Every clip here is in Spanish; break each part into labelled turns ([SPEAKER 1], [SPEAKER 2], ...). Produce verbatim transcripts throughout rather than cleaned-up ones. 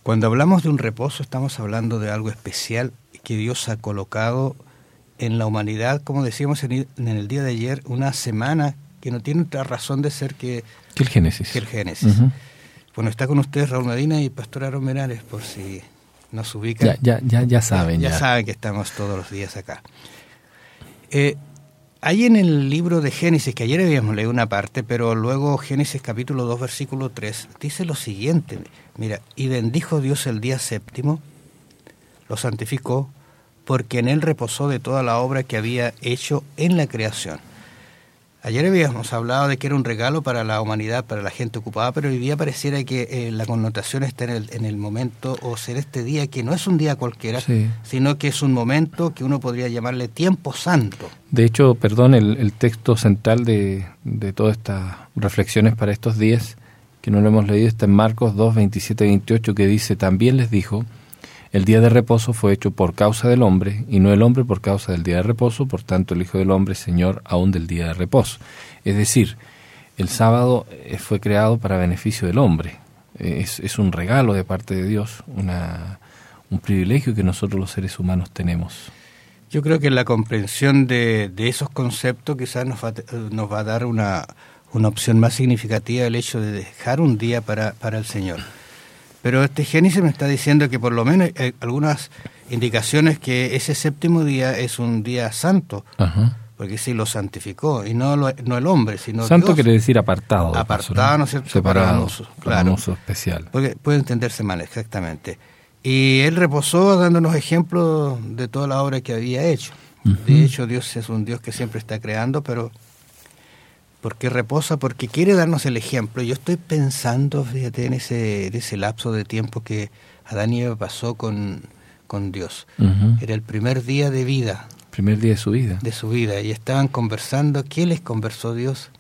[SPEAKER 1] Cuando hablamos de un reposo, estamos hablando de algo especial que Dios ha colocado en la humanidad, como decíamos en el día de ayer, una semana que no tiene otra razón de ser que,
[SPEAKER 2] que el Génesis.
[SPEAKER 1] Que el Génesis.
[SPEAKER 2] Uh-huh.
[SPEAKER 1] Bueno, está con ustedes Raúl Medina y Pastor Aaron Menares, por si nos ubican.
[SPEAKER 2] Ya, ya, ya, ya saben.
[SPEAKER 1] Ya, ya saben que estamos todos los días acá. Eh, Ahí en el libro de Génesis, que ayer habíamos leído una parte, pero luego Génesis capítulo dos, versículo tres, dice lo siguiente, mira, y bendijo Dios el día séptimo, lo santificó, porque en él reposó de toda la obra que había hecho en la creación. Ayer habíamos hablado de que era un regalo para la humanidad, para la gente ocupada, pero hoy día pareciera que eh, la connotación está en el, en el momento, o ser este día, que no es un día cualquiera, sí. sino que es un momento que uno podría llamarle tiempo santo.
[SPEAKER 2] De hecho, perdón, el, el texto central de, de todas estas reflexiones para estos días, que no lo hemos leído, está en Marcos dos, veintisiete, veintiocho, que dice, también les dijo, el día de reposo fue hecho por causa del hombre, y no el hombre por causa del día de reposo, por tanto el Hijo del Hombre es Señor aún del día de reposo. Es decir, el sábado fue creado para beneficio del hombre. Es, es un regalo de parte de Dios, una, un privilegio que nosotros los seres humanos tenemos.
[SPEAKER 1] Yo creo que en la comprensión de, de esos conceptos quizás nos va, nos va a dar una, una opción más significativa el hecho de dejar un día para, para el Señor. Pero este Génesis me está diciendo que por lo menos hay algunas indicaciones que ese séptimo día es un día santo, uh-huh. porque sí lo santificó, y no, lo, no el hombre, sino
[SPEAKER 2] santo
[SPEAKER 1] Dios.
[SPEAKER 2] Quiere decir apartado.
[SPEAKER 1] Apartado, ¿no es cierto?
[SPEAKER 2] Separado,
[SPEAKER 1] para un, claro,
[SPEAKER 2] un uso especial.
[SPEAKER 1] Porque puede entenderse mal, exactamente. Y él reposó dándonos ejemplos de toda la obra que había hecho. Uh-huh. De hecho, Dios es un Dios que siempre está creando, pero ¿por qué reposa? Porque quiere darnos el ejemplo. Yo estoy pensando, fíjate, en ese, en ese lapso de tiempo que Adán y Eva pasó con, con Dios. Uh-huh. Era el primer día de vida.
[SPEAKER 2] Primer día de su vida.
[SPEAKER 1] De su vida. Y estaban conversando. ¿Qué les conversó Dios?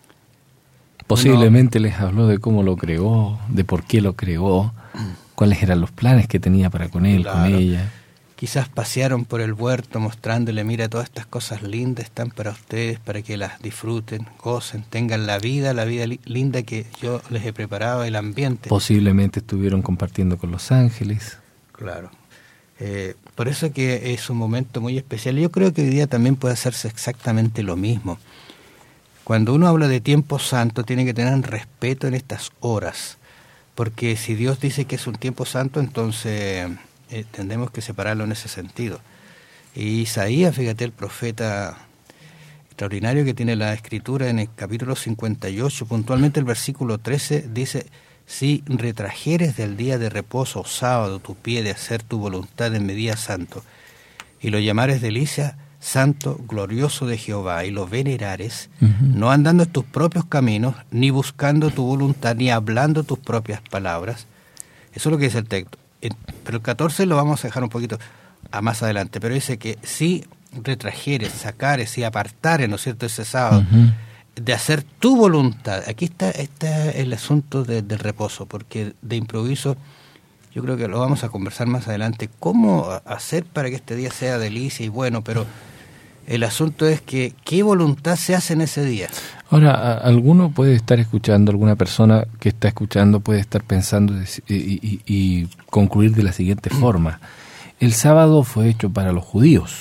[SPEAKER 2] Posiblemente no. les habló de cómo lo creó, de por qué lo creó, cuáles eran los planes que tenía para con él, claro. con ella.
[SPEAKER 1] Quizás pasearon por el huerto mostrándole, mira, todas estas cosas lindas están para ustedes, para que las disfruten, gocen, tengan la vida, la vida li- linda que yo les he preparado, el ambiente.
[SPEAKER 2] Posiblemente estuvieron compartiendo con los ángeles.
[SPEAKER 1] Claro. Eh, por eso que es un momento muy especial. Yo creo que hoy día también puede hacerse exactamente lo mismo. Cuando uno habla de tiempo santo, tiene que tener respeto en estas horas, porque si Dios dice que es un tiempo santo, entonces Eh, tendremos que separarlo en ese sentido. Y Isaías, fíjate, el profeta extraordinario que tiene la Escritura, en el capítulo cincuenta y ocho, puntualmente el versículo trece, dice, si retrajeres del día de reposo o sábado tu pie de hacer tu voluntad en mi día santo, y lo llamares delicia, santo, glorioso de Jehová, y lo venerares, uh-huh. no andando en tus propios caminos, ni buscando tu voluntad, ni hablando tus propias palabras. Eso es lo que dice el texto. Pero el catorce lo vamos a dejar un poquito a más adelante, pero dice que si retrajeres, sacares y apartares, ¿no es cierto?, ese sábado, uh-huh. de hacer tu voluntad. Aquí está, está el asunto de, del reposo, porque de improviso, yo creo que lo vamos a conversar más adelante, cómo hacer para que este día sea delicia y bueno, pero el asunto es que ¿qué voluntad se hace en ese día?
[SPEAKER 2] Ahora, a, alguno puede estar escuchando, alguna persona que está escuchando puede estar pensando y, y, y concluir de la siguiente forma. El sábado fue hecho para los judíos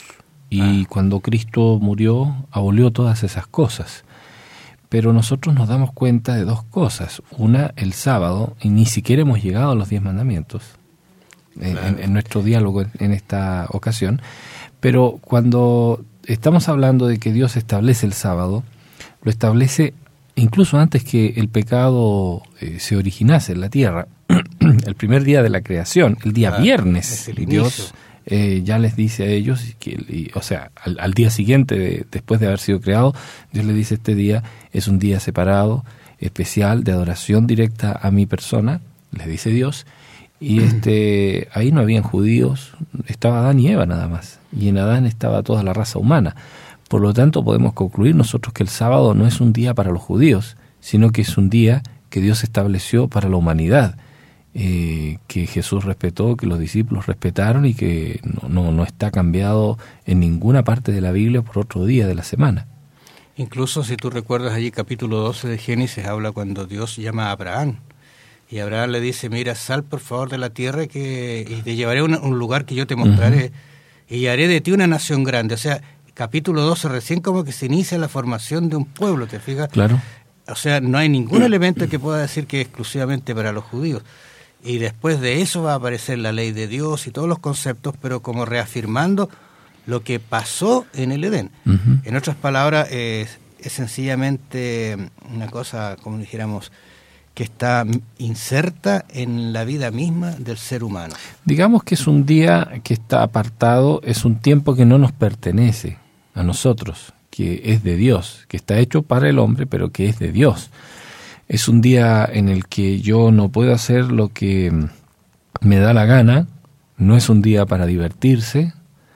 [SPEAKER 2] y ah. cuando Cristo murió abolió todas esas cosas. Pero nosotros nos damos cuenta de dos cosas. Una, el sábado, y ni siquiera hemos llegado a los diez mandamientos claro. en, en nuestro diálogo en, en esta ocasión. Pero cuando estamos hablando de que Dios establece el sábado, lo establece incluso antes que el pecado eh, se originase en la tierra. El primer día de la creación, el día ah, viernes, Dios eh, ya les dice a ellos, que, y, o sea, al, al día siguiente, de, después de haber sido creado, Dios les dice, este día es un día separado, especial, de adoración directa a mi persona, les dice Dios. Y este ahí no habían judíos, estaba Adán y Eva nada más, y en Adán estaba toda la raza humana. Por lo tanto, podemos concluir nosotros que el sábado no es un día para los judíos, sino que es un día que Dios estableció para la humanidad, eh, que Jesús respetó, que los discípulos respetaron y que no, no, no está cambiado en ninguna parte de la Biblia por otro día de la semana.
[SPEAKER 1] Incluso si tú recuerdas allí capítulo doce de Génesis, habla cuando Dios llama a Abraham. Y Abraham le dice, mira, sal por favor de la tierra que, y te llevaré a un, un lugar que yo te mostraré, uh-huh. y haré de ti una nación grande. O sea, capítulo doce, recién como que se inicia la formación de un pueblo, ¿te fijas?
[SPEAKER 2] Claro.
[SPEAKER 1] O sea, no hay ningún elemento que pueda decir que es exclusivamente para los judíos. Y después de eso va a aparecer la ley de Dios y todos los conceptos, pero como reafirmando lo que pasó en el Edén. Uh-huh. En otras palabras, eh, es sencillamente una cosa, como dijéramos, que está inserta en la vida misma del ser humano.
[SPEAKER 2] Digamos que es un día que está apartado, es un tiempo que no nos pertenece a nosotros, que es de Dios, que está hecho para el hombre, pero que es de Dios. Es un día en el que yo no puedo hacer lo que me da la gana, no es un día para divertirse,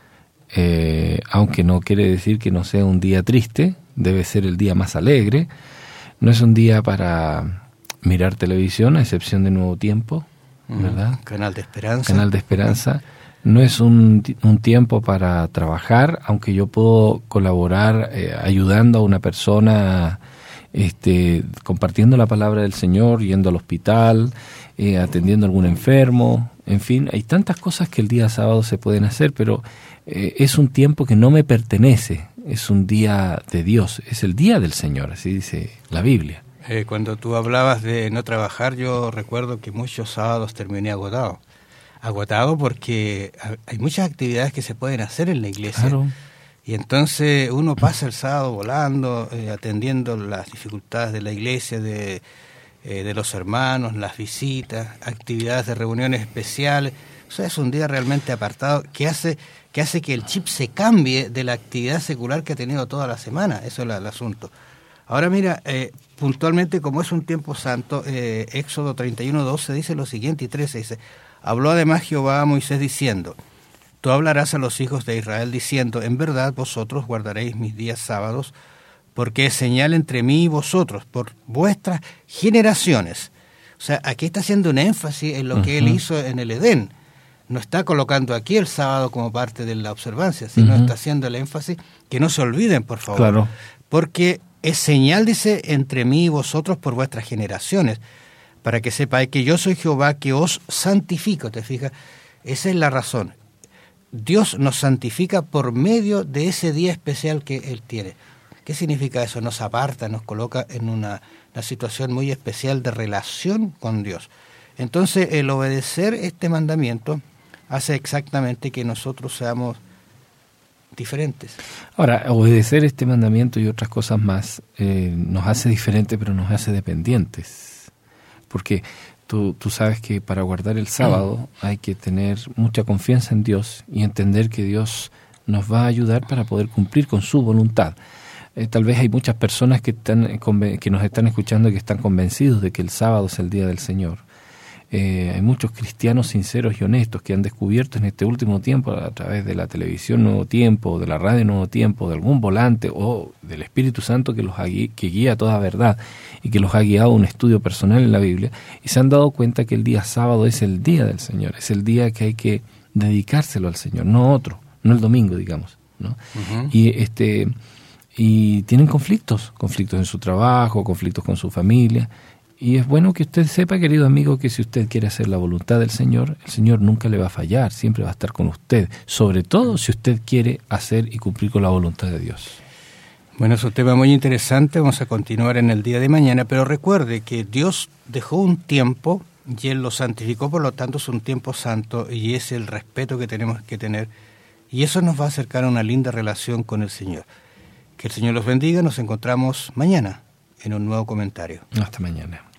[SPEAKER 2] eh, aunque no quiere decir que no sea un día triste, debe ser el día más alegre, no es un día para mirar televisión, a excepción de Nuevo Tiempo, ¿verdad?
[SPEAKER 1] Canal de Esperanza.
[SPEAKER 2] Canal de Esperanza. No es un, un tiempo para trabajar, aunque yo puedo colaborar eh, ayudando a una persona, este, compartiendo la palabra del Señor, yendo al hospital, eh, atendiendo a algún enfermo, en fin, hay tantas cosas que el día sábado se pueden hacer, pero eh, es un tiempo que no me pertenece, es un día de Dios, es el día del Señor, así dice la Biblia.
[SPEAKER 1] Eh, cuando tú hablabas de no trabajar, yo recuerdo que muchos sábados terminé agotado. Agotado porque hay muchas actividades que se pueden hacer en la iglesia.
[SPEAKER 2] Claro.
[SPEAKER 1] Y entonces uno pasa el sábado volando, eh, atendiendo las dificultades de la iglesia, de, eh, de los hermanos, las visitas, actividades de reuniones especiales. O sea, es un día realmente apartado que hace que hace que el chip se cambie de la actividad secular que ha tenido toda la semana. Eso es el, el asunto. Ahora mira, eh, puntualmente como es un tiempo santo, eh, Éxodo treinta y uno, doce dice lo siguiente y trece dice, habló además Jehová a Moisés diciendo, tú hablarás a los hijos de Israel diciendo, en verdad vosotros guardaréis mis días sábados, porque es señal entre mí y vosotros, por vuestras generaciones. O sea, aquí está haciendo un énfasis en lo que uh-huh. él hizo en el Edén. No está colocando aquí el sábado como parte de la observancia, sino uh-huh. está haciendo el énfasis que no se olviden, por favor.
[SPEAKER 2] Claro.
[SPEAKER 1] Porque es señal, dice, entre mí y vosotros por vuestras generaciones, para que sepáis que yo soy Jehová que os santifico, ¿te fijas? Esa es la razón. Dios nos santifica por medio de ese día especial que Él tiene. ¿Qué significa eso? Nos aparta, nos coloca en una, una situación muy especial de relación con Dios. Entonces, el obedecer este mandamiento hace exactamente que nosotros seamos diferentes.
[SPEAKER 2] Ahora, obedecer este mandamiento y otras cosas más eh, nos hace diferentes, pero nos hace dependientes. Porque tú, tú sabes que para guardar el sábado hay que tener mucha confianza en Dios y entender que Dios nos va a ayudar para poder cumplir con su voluntad. Eh, tal vez hay muchas personas que, están, que nos están escuchando que están convencidos de que el sábado es el día del Señor. Eh, hay muchos cristianos sinceros y honestos que han descubierto en este último tiempo a través de la televisión Nuevo Tiempo, de la radio Nuevo Tiempo, de algún volante o del Espíritu Santo que los ha, que guía toda verdad y que los ha guiado a un estudio personal en la Biblia y se han dado cuenta que el día sábado es el día del Señor, es el día que hay que dedicárselo al Señor, no otro, no el domingo, digamos, ¿no? Uh-huh. Y este y tienen conflictos, conflictos en su trabajo, conflictos con su familia. Y es bueno que usted sepa, querido amigo, que si usted quiere hacer la voluntad del Señor, el Señor nunca le va a fallar, siempre va a estar con usted, sobre todo si usted quiere hacer y cumplir con la voluntad de Dios.
[SPEAKER 1] Bueno, es un tema muy interesante, vamos a continuar en el día de mañana, pero recuerde que Dios dejó un tiempo y Él lo santificó, por lo tanto es un tiempo santo y es el respeto que tenemos que tener y eso nos va a acercar a una linda relación con el Señor. Que el Señor los bendiga, nos encontramos mañana en un nuevo comentario.
[SPEAKER 2] Hasta mañana.